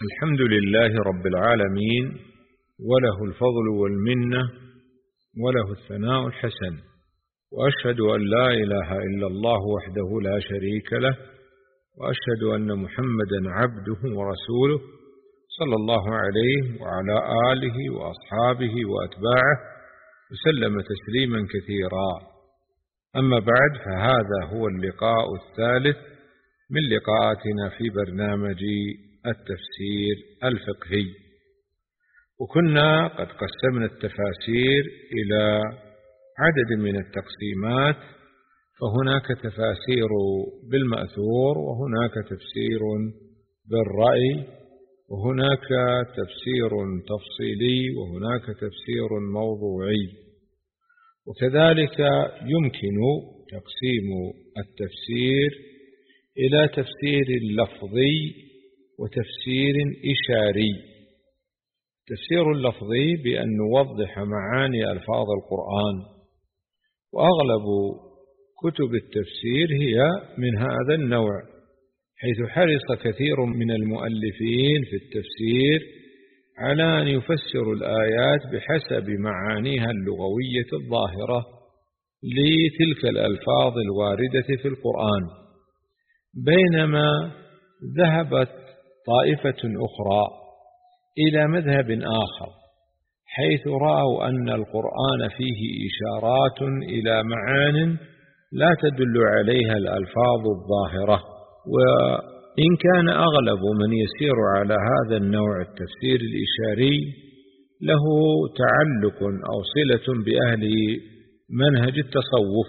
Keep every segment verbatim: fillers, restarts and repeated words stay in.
الحمد لله رب العالمين، وله الفضل والمنة، وله الثناء الحسن، وأشهد أن لا إله إلا الله وحده لا شريك له، وأشهد أن محمدا عبده ورسوله صلى الله عليه وعلى آله وأصحابه وأتباعه وسلم تسليما كثيرا. أما بعد، فهذا هو اللقاء الثالث من لقاءاتنا في برنامج التفسير الفقهي، وكنا قد قسمنا التفاسير إلى عدد من التقسيمات، فهناك تفاسير بالمأثور، وهناك تفسير بالرأي، وهناك تفسير تفصيلي، وهناك تفسير موضوعي. وكذلك يمكن تقسيم التفسير إلى تفسير لفظي وتفسير إشاري. التفسير اللفظي بأن نوضح معاني ألفاظ القرآن، وأغلب كتب التفسير هي من هذا النوع، حيث حرص كثير من المؤلفين في التفسير على أن يفسروا الآيات بحسب معانيها اللغوية الظاهرة لتلك الألفاظ الواردة في القرآن، بينما ذهبت طائفة أخرى إلى مذهب آخر، حيث رأوا أن القرآن فيه إشارات إلى معان لا تدل عليها الألفاظ الظاهرة. وإن كان أغلب من يسير على هذا النوع التفسير الإشاري له تعلق أو صلة بأهل منهج التصوف،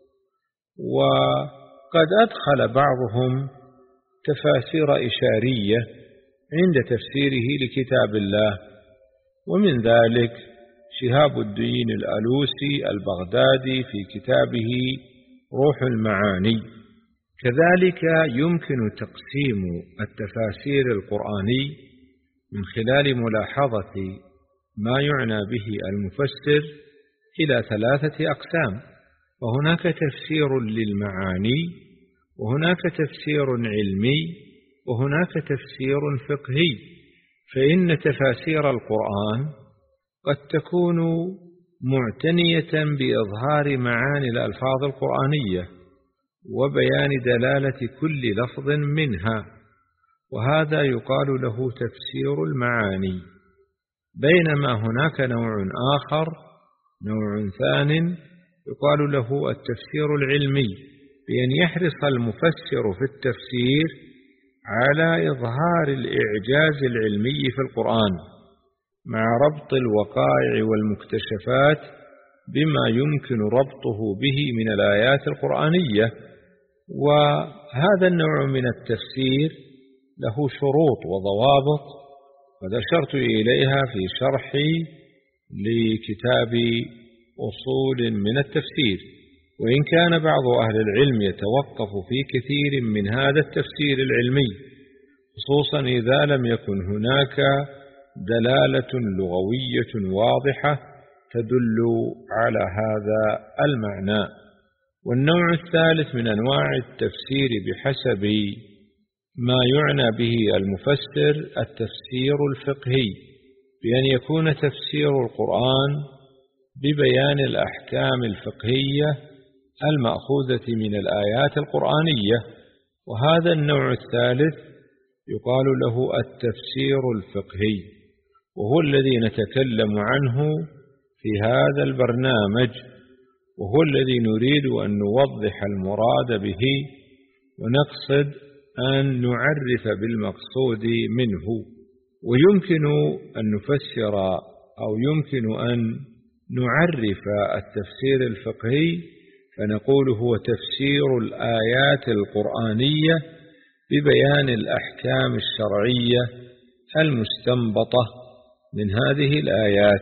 وقد أدخل بعضهم تفاسير إشارية عند تفسيره لكتاب الله، ومن ذلك شهاب الدين الألوسي البغدادي في كتابه روح المعاني. كذلك يمكن تقسيم التفاسير القرآني من خلال ملاحظة ما يعنى به المفسر إلى ثلاثة أقسام، وهناك تفسير للمعاني، وهناك تفسير علمي، وهناك تفسير فقهي. فإن تفاسير القرآن قد تكون معتنية بإظهار معاني الألفاظ القرآنية وبيان دلالة كل لفظ منها، وهذا يقال له تفسير المعاني. بينما هناك نوع آخر، نوع ثان، يقال له التفسير العلمي، بأن يحرص المفسر في التفسير على إظهار الإعجاز العلمي في القرآن مع ربط الوقائع والمكتشفات بما يمكن ربطه به من الآيات القرآنية. وهذا النوع من التفسير له شروط وضوابط قد أشرت إليها في شرحي لكتاب أصول من التفسير، وإن كان بعض أهل العلم يتوقف في كثير من هذا التفسير العلمي، خصوصا إذا لم يكن هناك دلالة لغوية واضحة تدل على هذا المعنى. والنوع الثالث من أنواع التفسير بحسب ما يعنى به المفسر التفسير الفقهي، بأن يكون تفسير القرآن ببيان الأحكام الفقهية المأخوذة من الآيات القرآنية. وهذا النوع الثالث يقال له التفسير الفقهي، وهو الذي نتكلم عنه في هذا البرنامج، وهو الذي نريد أن نوضح المراد به، ونقصد أن نعرف بالمقصود منه. ويمكن أن نفسر أو يمكن أن نعرف التفسير الفقهي فنقول هو تفسير الآيات القرآنية ببيان الأحكام الشرعية المستنبطة من هذه الآيات.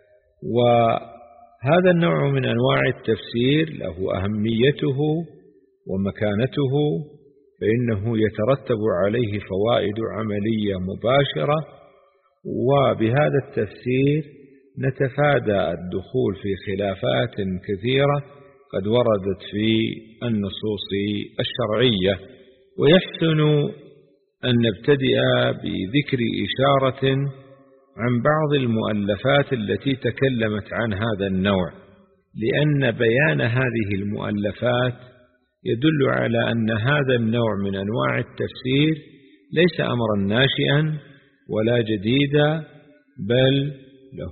وهذا النوع من أنواع التفسير له أهميته ومكانته، فإنه يترتب عليه فوائد عملية مباشرة، وبهذا التفسير نتفادى الدخول في خلافات كثيرة قد وردت في النصوص الشرعية. ويحسن أن نبتدئ بذكر إشارة عن بعض المؤلفات التي تكلمت عن هذا النوع، لأن بيان هذه المؤلفات يدل على أن هذا النوع من أنواع التفسير ليس أمرا ناشئا ولا جديدا، بل له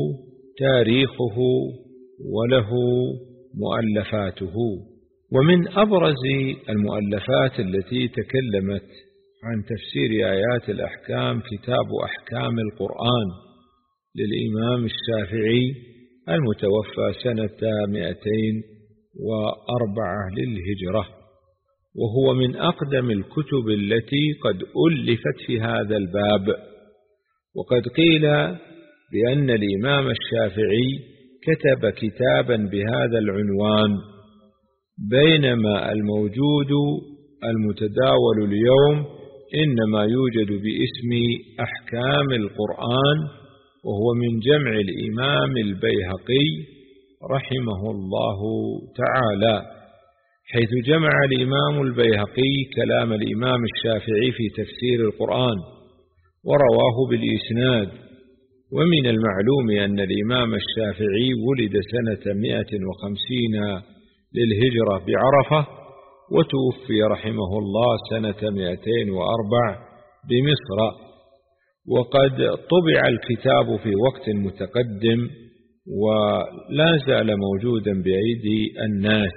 تاريخه وله مؤلفاته. ومن أبرز المؤلفات التي تكلمت عن تفسير آيات الأحكام كتاب أحكام القرآن للإمام الشافعي المتوفى سنة مئتين وأربعة للهجرة، وهو من أقدم الكتب التي قد ألفت في هذا الباب. وقد قيل بأن الإمام الشافعي كتب كتابا بهذا العنوان، بينما الموجود المتداول اليوم إنما يوجد باسم أحكام القرآن، وهو من جمع الإمام البيهقي رحمه الله تعالى، حيث جمع الإمام البيهقي كلام الإمام الشافعي في تفسير القرآن ورواه بالإسناد. ومن المعلوم أن الإمام الشافعي ولد سنة مئة وخمسين للهجرة بعرفة، وتوفي رحمه الله سنة مئتين وأربع بمصر، وقد طبع الكتاب في وقت متقدم ولا زال موجودا بأيدي الناس.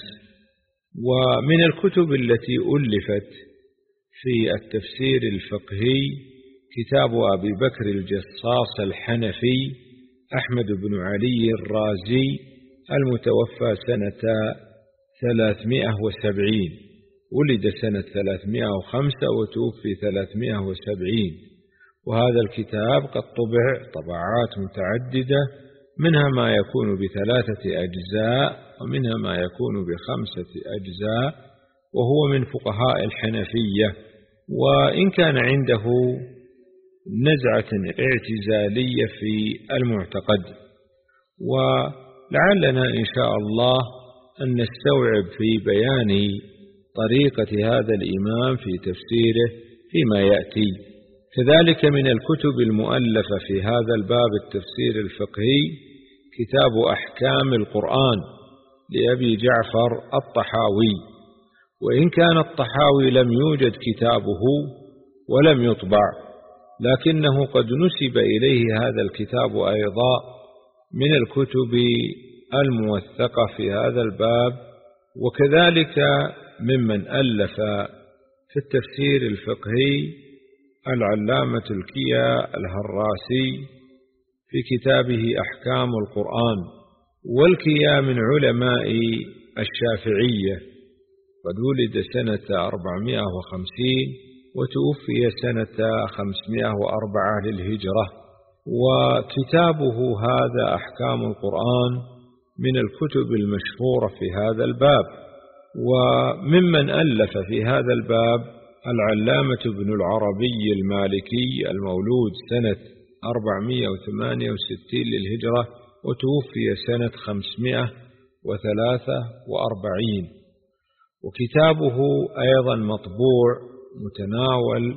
ومن الكتب التي ألفت في التفسير الفقهي كتاب أبي بكر الجصاص الحنفي أحمد بن علي الرازي المتوفى سنة ثلاثمائة وسبعين، ولد سنة ثلاثمائة وخمسة وتوفي ثلاثمائة وسبعين. وهذا الكتاب قد طبع طبعات متعددة، منها ما يكون بثلاثة أجزاء ومنها ما يكون بخمسة أجزاء، وهو من فقهاء الحنفية، وإن كان عنده نزعة اعتزالية في المعتقد. ولعلنا إن شاء الله أن نستوعب في بيان طريقة هذا الإمام في تفسيره فيما يأتي. كذلك من الكتب المؤلفة في هذا الباب التفسير الفقهي كتاب أحكام القرآن لأبي جعفر الطحاوي، وإن كان الطحاوي لم يوجد كتابه ولم يطبع، لكنه قد نسب إليه هذا الكتاب أيضا من الكتب الموثقة في هذا الباب. وكذلك ممن ألف في التفسير الفقهي العلامة الكيا الهراسي في كتابه أحكام القرآن، والكيا من علماء الشافعية، قد ولد سنة أربعمائة وخمسين وتوفي سنة خمسمائة وأربعة للهجرة. وكتابه هذا أحكام القرآن من الكتب المشهورة في هذا الباب. وممن ألف في هذا الباب العلامة ابن العربي المالكي المولود سنة أربعمائة وثمانية وستين للهجرة وتوفي سنة خمسمائة وثلاثة وأربعين، وكتابه أيضا مطبوع متناول،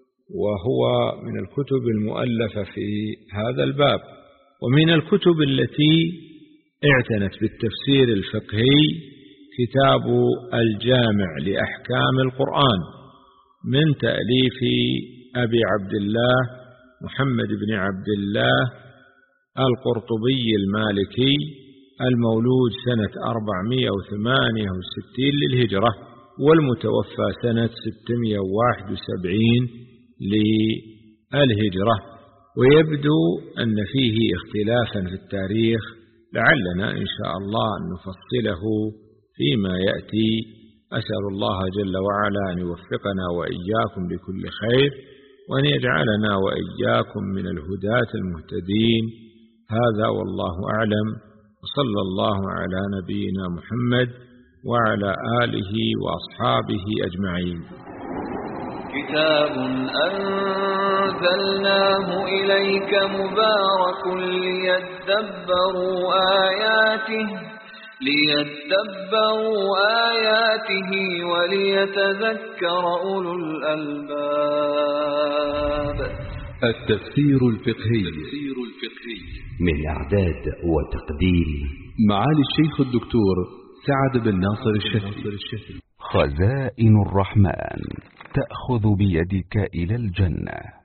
وهو من الكتب المؤلفة في هذا الباب. ومن الكتب التي اعتنت بالتفسير الفقهي كتاب الجامع لأحكام القرآن من تأليف أبي عبد الله محمد بن عبد الله القرطبي المالكي المولود سنة أربعمائة وثمانية وستين للهجرة والمتوفى سنة ستمائة وواحد وسبعين للهجرة. ويبدو أن فيه اختلافا في التاريخ، لعلنا إن شاء الله أن نفصله فيما يأتي. أسأل الله جل وعلا أن يوفقنا وإياكم لكل خير، وأن يجعلنا وإياكم من الهداة المهتدين. هذا والله أعلم، وصلى الله على نبينا محمد وعلى آله وأصحابه أجمعين. كتاب أنزلناه إليك مبارك ليدبروا آياته ليدبروا آياته وليتذكر أولو الألباب. التفسير الفقهي من إعداد وتقديم معالي الشيخ الدكتور سعد بن ناصر الشافعي. خزائن الرحمن تأخذ بيدك إلى الجنة.